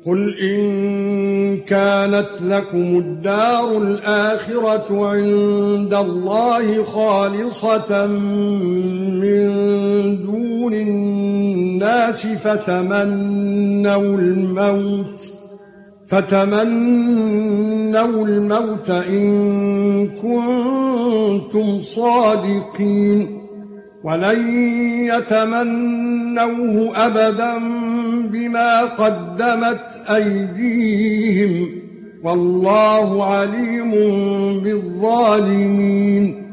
قل إن كانت لكم الدار الآخرة عند الله خالصة من دون الناس فتمنوا الموت إن كنتم صادقين ولن يتمنوه أبدا بما قدمت أيديهم والله عليم بالظالمين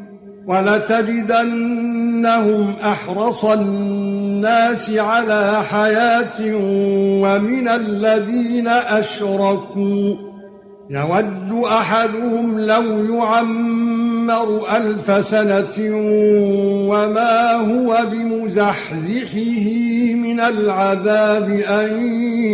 ولتجدنهم أحرص الناس على حياة ومن الذين أشركوا يود أحدهم لو يعمر 1000 سنة وما هو بمزحزحه من العذاب أن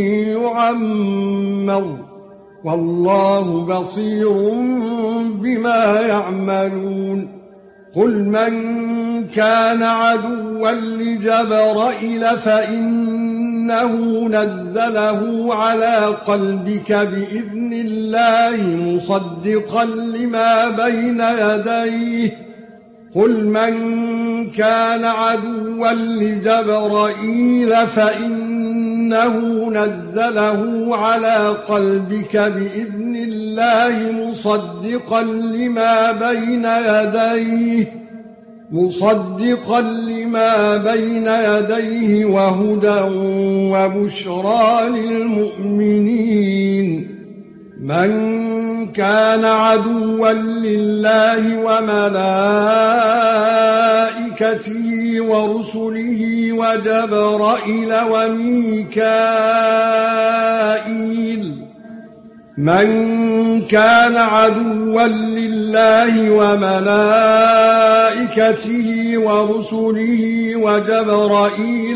يعمر والله بصير بما يعملون قل من كان عدوا لجبرائيل فإنه نزله على قلبك بإذن الله مصدقا لما بين يديه قل من كان عدوا لجبرائيل فإنه نزله على قلبك بإذن الله مصدقا لما بين يديه وهدى وبشرى للمؤمنين من كان عدوا لله وملائكته ورسله وجبرائيل وميكائيل من كان عدوا لله وملائكته ورسله وجبرائيل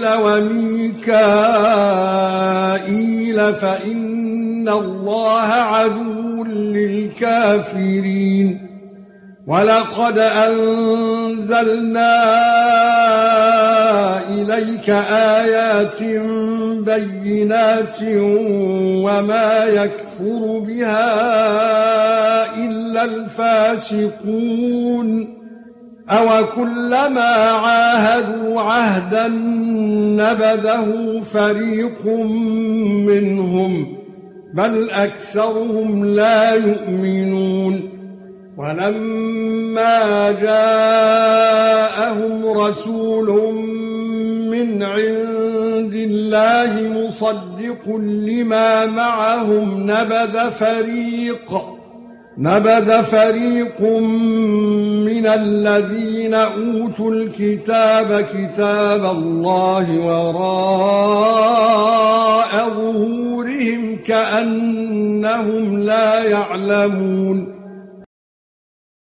وميكائيل فإن الله عدو للكافرين ولقد أنزلنا إليك آيات بينات وما يكفر بها إلا الفاسقون أو كلما عاهدوا عهدا نبذه فريق منهم بل أكثرهم لا يؤمنون ولما جاءهم رسول من عند الله مصدق لما معهم نبذ فريق من الذين أوتوا الكتاب كتاب الله وراء ظهورهم كأنهم لا يعلمون